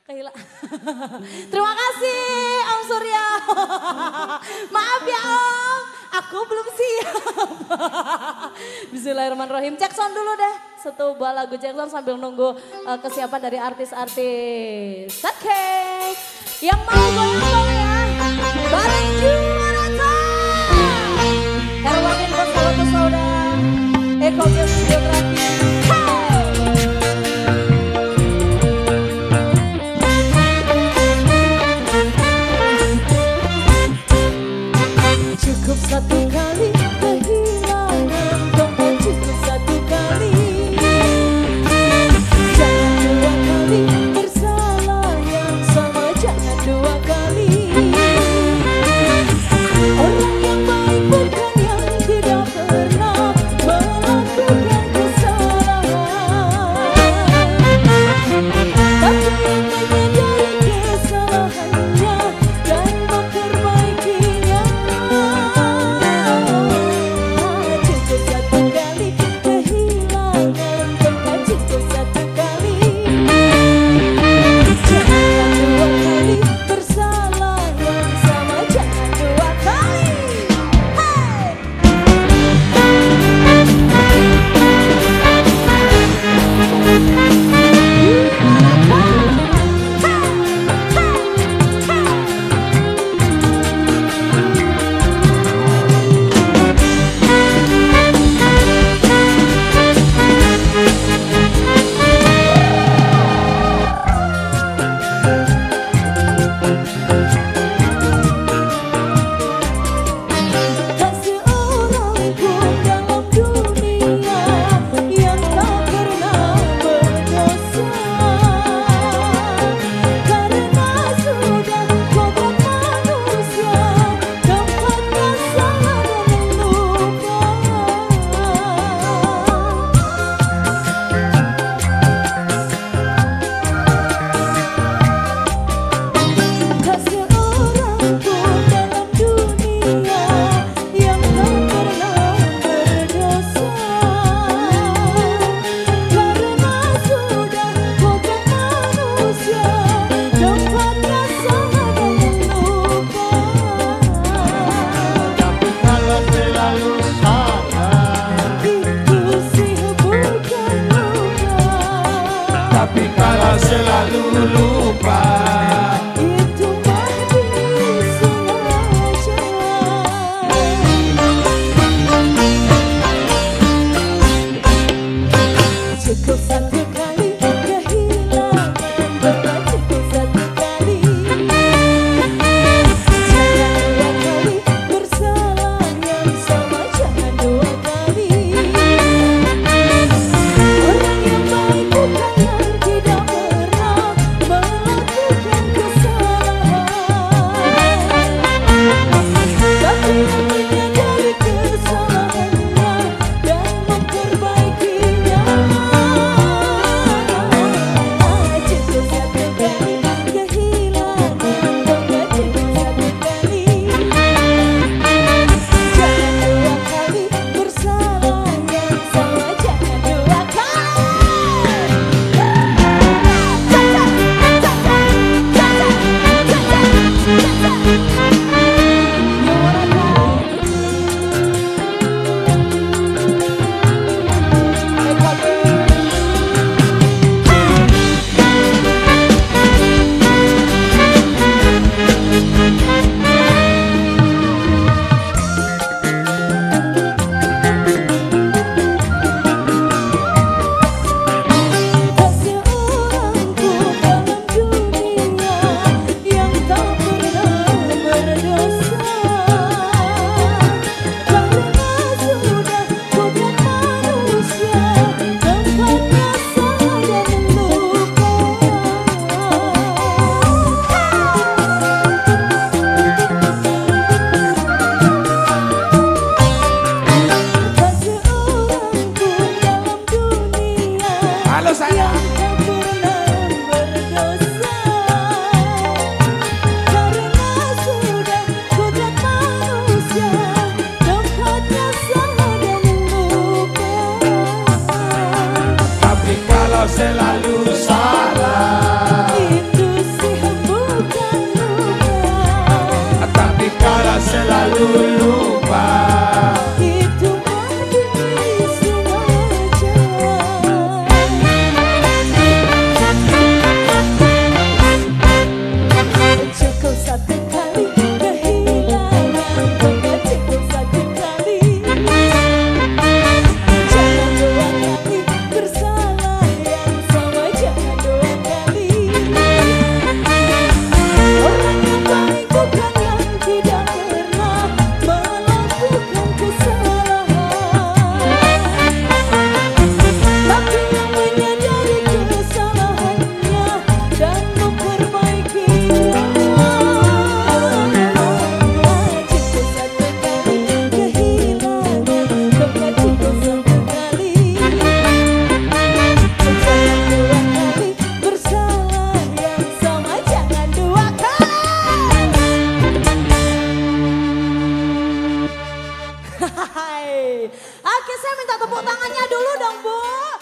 Kehilangan. Terima kasih Om Surya. Maaf ya Om, aku belum siap. Bismillahirrahmanirrahim. Cek sound dulu deh. Satu buah lagu cek sound sambil nunggu kesiapan dari artis-artis. Oke. Yang mau goyang ya. Bareng Juwanita. Herwamin Bos Saloto Sauda. Eko Biografi. Cukup satu kali kehilangan dompet, cukup satu kali. Jangan dua kali bersalah yang sama, jangan dua kali. selalu lupa. Itu manis sengaja. Cukup satu kali kehilangan, cukup satu kali. Jangan dua kali bersalah yang sama, jangan dua kali. Orang yang baik bukan yang tidak pernah melakukan kesalahan, tapi yang menyadari kesalahannya dan memperbaikinya. Cukup satu kali kehilangan, cukup satu kali. Jangan dua kali bersalah yang sama, jangan dua kali. Hai. Oke, saya minta tepuk tangannya dulu dong, Bu.